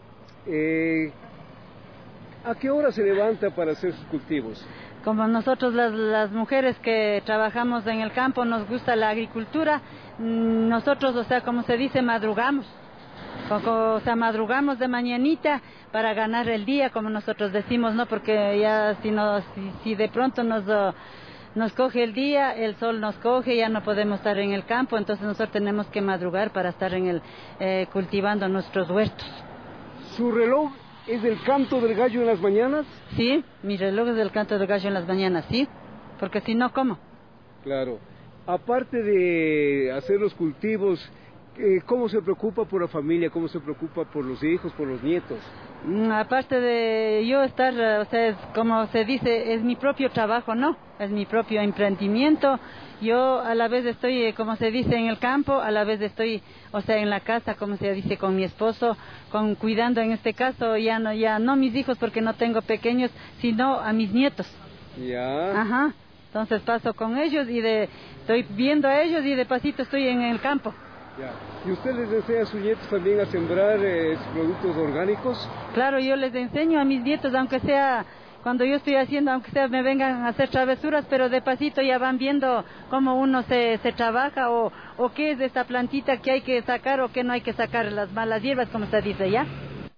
¿a qué hora se levanta para hacer sus cultivos? Como nosotros las mujeres que trabajamos en el campo nos gusta la agricultura, nosotros, madrugamos. Madrugamos de mañanita para ganar el día, como nosotros decimos, ¿no? Porque ya si de pronto nos coge el día, el sol nos coge, ya no podemos estar en el campo, entonces nosotros tenemos que madrugar para estar cultivando nuestros huertos. ¿Su reloj es el canto del gallo en las mañanas? Sí, mi reloj es el canto del gallo en las mañanas, sí, porque si no, ¿cómo? Claro. Aparte de hacer los cultivos, ¿cómo se preocupa por la familia? ¿Cómo se preocupa por los hijos, por los nietos? Aparte de yo estar, como se dice, es mi propio trabajo, ¿no? Es mi propio emprendimiento. Yo a la vez estoy, como se dice, en el campo, a la vez estoy, en la casa, como se dice, con mi esposo, cuidando en este caso, ya no mis hijos porque no tengo pequeños, sino a mis nietos. Ya. Ajá. Entonces paso con ellos y estoy viendo a ellos y de pasito estoy en el campo. Ya. ¿Y usted les enseña a sus nietos también a sembrar productos orgánicos? Claro, yo les enseño a mis nietos, aunque sea, cuando yo estoy haciendo, aunque sea me vengan a hacer travesuras, pero de pasito ya van viendo cómo uno se trabaja o qué es esta plantita que hay que sacar o qué no hay que sacar, las malas hierbas, como se dice, ¿ya?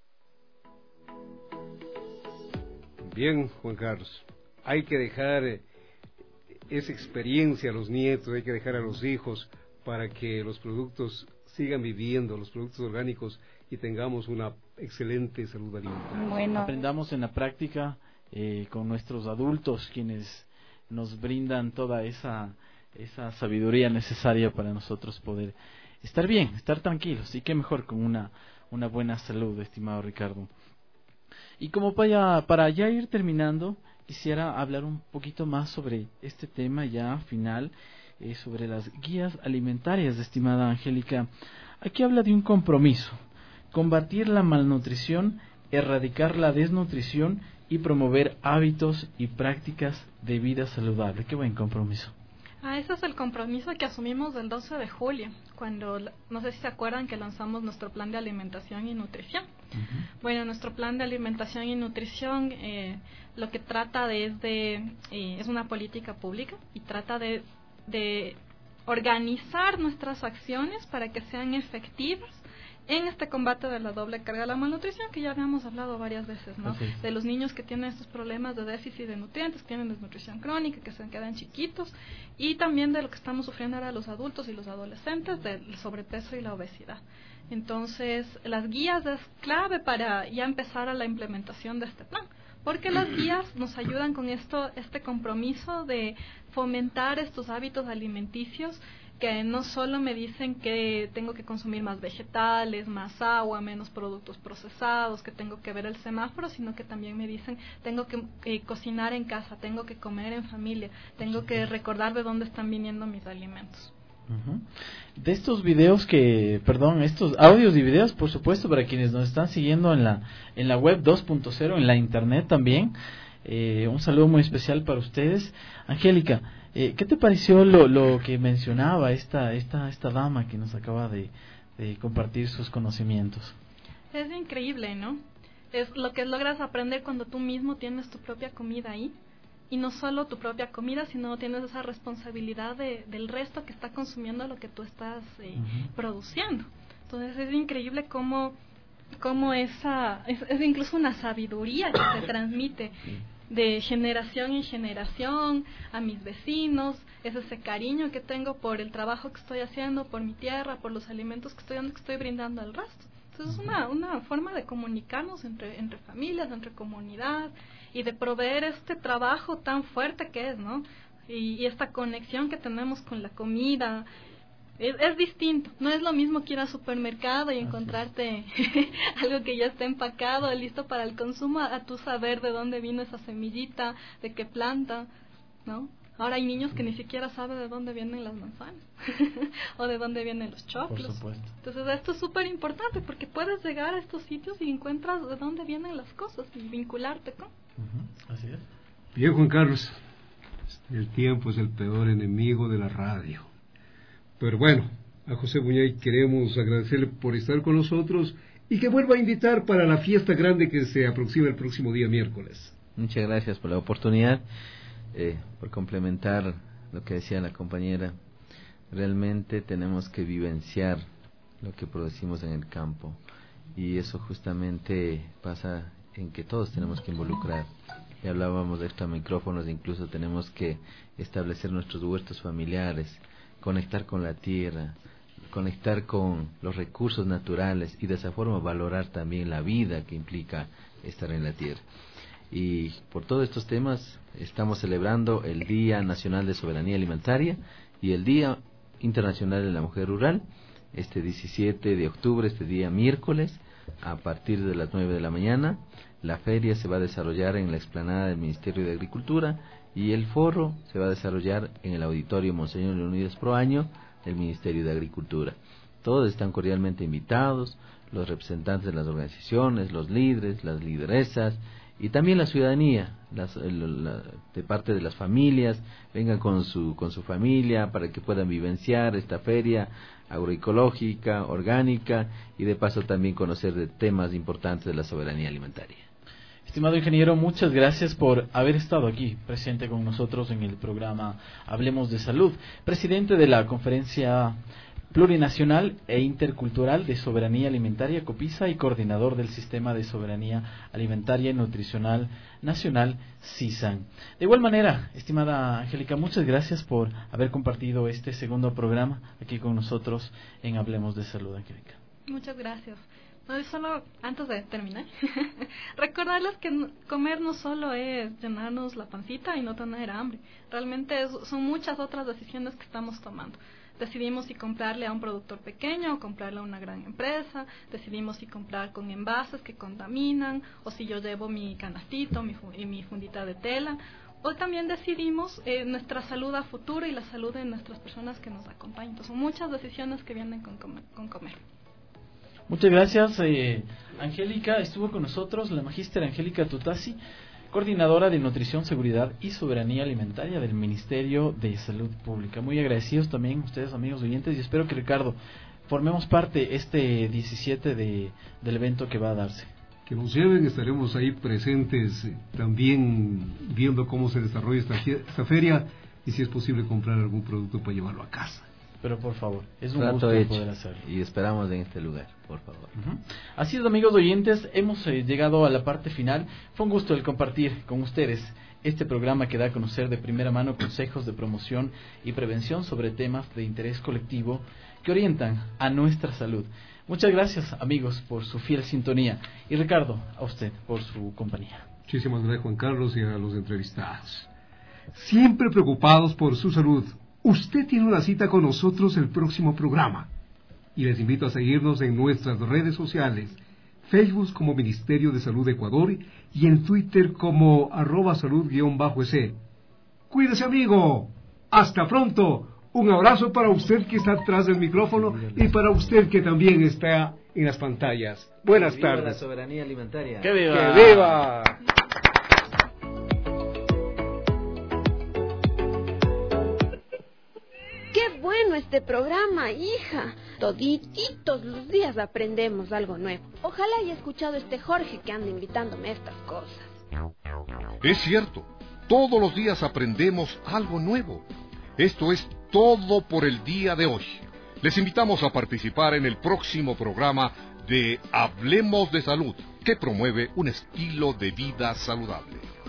Bien, Juan Carlos, hay que dejar esa experiencia a los nietos, hay que dejar a los hijos para que los productos sigan viviendo, los productos orgánicos, y tengamos una excelente salud alimentaria. Bueno. Aprendamos en la práctica con nuestros adultos, quienes nos brindan toda esa sabiduría necesaria para nosotros poder estar bien, estar tranquilos, y qué mejor con una buena salud, estimado Ricardo. Y como para ya ir terminando, quisiera hablar un poquito más sobre este tema ya final, sobre las guías alimentarias, estimada Angélica. Aquí habla de un compromiso: combatir la malnutrición, erradicar la desnutrición y promover hábitos y prácticas de vida saludable. Qué buen compromiso. Ese es el compromiso que asumimos el 12 de julio, cuando, no sé si se acuerdan, que lanzamos nuestro plan de alimentación y nutrición. Bueno, nuestro plan de alimentación y nutrición lo que trata es una política pública y trata de organizar nuestras acciones para que sean efectivas en este combate de la doble carga de la malnutrición, que ya habíamos hablado varias veces, ¿no? De los niños que tienen estos problemas de déficit de nutrientes, que tienen desnutrición crónica, que se quedan chiquitos, y también de lo que estamos sufriendo ahora los adultos y los adolescentes, del sobrepeso y la obesidad. Entonces, las guías es clave para ya empezar a la implementación de este plan. porque las guías nos ayudan con este compromiso de fomentar estos hábitos alimenticios, que no solo me dicen que tengo que consumir más vegetales, más agua, menos productos procesados, que tengo que ver el semáforo, sino que también me dicen tengo que cocinar en casa, tengo que comer en familia, tengo que recordar de dónde están viniendo mis alimentos. De estos videos estos audios y videos, por supuesto, para quienes nos están siguiendo en la web 2.0, en la internet también, un saludo muy especial para ustedes. Angélica, ¿qué te pareció lo que mencionaba esta dama que nos acaba de compartir sus conocimientos? Es increíble, ¿no? Es lo que logras aprender cuando tú mismo tienes tu propia comida ahí. Y no solo tu propia comida, sino tienes esa responsabilidad del resto que está consumiendo lo que tú estás produciendo. Entonces es increíble cómo es incluso una sabiduría que se transmite de generación en generación a mis vecinos, es ese cariño que tengo por el trabajo que estoy haciendo, por mi tierra, por los alimentos que estoy brindando al resto. Entonces es una forma de comunicarnos entre familias, entre comunidad, y de proveer este trabajo tan fuerte que es, ¿no? Y esta conexión que tenemos con la comida es distinto. No es lo mismo que ir al supermercado y encontrarte algo que ya está empacado, listo para el consumo, a tú saber de dónde vino esa semillita, de qué planta, ¿no? Ahora hay niños que ni siquiera saben de dónde vienen las manzanas o de dónde vienen los choclos. Por supuesto. Entonces esto es súper importante porque puedes llegar a estos sitios y encuentras de dónde vienen las cosas y vincularte con. Así es. Bien, Juan Carlos, el tiempo es el peor enemigo de la radio. Pero bueno, a José Buñay queremos agradecerle por estar con nosotros y que vuelva a invitar para la fiesta grande que se aproxima el próximo día miércoles. Muchas gracias por la oportunidad. Por complementar lo que decía la compañera, realmente tenemos que vivenciar lo que producimos en el campo, y eso justamente pasa en que todos tenemos que involucrar. Y hablábamos de esto a micrófonos, incluso tenemos que establecer nuestros huertos familiares, conectar con la tierra, conectar con los recursos naturales y de esa forma valorar también la vida que implica estar en la tierra. Y por todos estos temas estamos celebrando el Día Nacional de Soberanía Alimentaria y el Día Internacional de la Mujer Rural, este 17 de octubre, este día miércoles, a partir de las 9 de la mañana. La feria se va a desarrollar en la explanada del Ministerio de Agricultura y el foro se va a desarrollar en el auditorio Monseñor Leonidas Proaño del Ministerio de Agricultura. Todos están cordialmente invitados, los representantes de las organizaciones, los líderes, las lideresas, y también la ciudadanía, de parte de las familias, vengan con su familia para que puedan vivenciar esta feria agroecológica, orgánica, y de paso también conocer de temas importantes de la soberanía alimentaria. Estimado ingeniero, muchas gracias por haber estado aquí presente con nosotros en el programa Hablemos de Salud, presidente de la Conferencia Plurinacional e Intercultural de Soberanía Alimentaria COPISA y coordinador del Sistema de Soberanía Alimentaria y Nutricional Nacional SISAN. De igual manera, estimada Angélica, muchas gracias por haber compartido este segundo programa aquí con nosotros en Hablemos de Salud, Angélica. Muchas gracias. No, solo antes de terminar, recordarles que comer no solo es llenarnos la pancita y no tener hambre. Realmente son muchas otras decisiones que estamos tomando. Decidimos si comprarle a un productor pequeño o comprarle a una gran empresa. Decidimos si comprar con envases que contaminan o si yo llevo mi canastito y mi fundita de tela. O también decidimos nuestra salud a futuro y la salud de nuestras personas que nos acompañan. Entonces, son muchas decisiones que vienen con comer. Muchas gracias, Angélica. Estuvo con nosotros la magíster Angélica Tutasi, coordinadora de Nutrición, Seguridad y Soberanía Alimentaria del Ministerio de Salud Pública. Muy agradecidos también ustedes, amigos oyentes, y espero que, Ricardo, formemos parte este 17 del evento que va a darse. Que nos lleven, estaremos ahí presentes, también viendo cómo se desarrolla esta feria y si es posible comprar algún producto para llevarlo a casa. Pero por favor, es un gusto poder hacerlo. Y esperamos en este lugar, por favor. Así es, amigos oyentes, hemos llegado a la parte final. Fue un gusto el compartir con ustedes este programa que da a conocer de primera mano consejos de promoción y prevención sobre temas de interés colectivo que orientan a nuestra salud. Muchas gracias, amigos, por su fiel sintonía. Y Ricardo, a usted por su compañía. Muchísimas gracias, Juan Carlos, y a los entrevistados. Siempre preocupados por su salud, usted tiene una cita con nosotros el próximo programa. Y les invito a seguirnos en nuestras redes sociales, Facebook como Ministerio de Salud de Ecuador y en Twitter como @salud_EC. Cuídese, amigo. Hasta pronto. Un abrazo para usted que está atrás del micrófono y para usted que también está en las pantallas. Buenas tardes. ¡Que viva la soberanía alimentaria! ¡Que viva! ¡Que viva! ¡Qué bueno este programa, hija! Todititos los días aprendemos algo nuevo. Ojalá haya escuchado este Jorge que anda invitándome a estas cosas. Es cierto, todos los días aprendemos algo nuevo. Esto es todo por el día de hoy. Les invitamos a participar en el próximo programa de Hablemos de Salud, que promueve un estilo de vida saludable.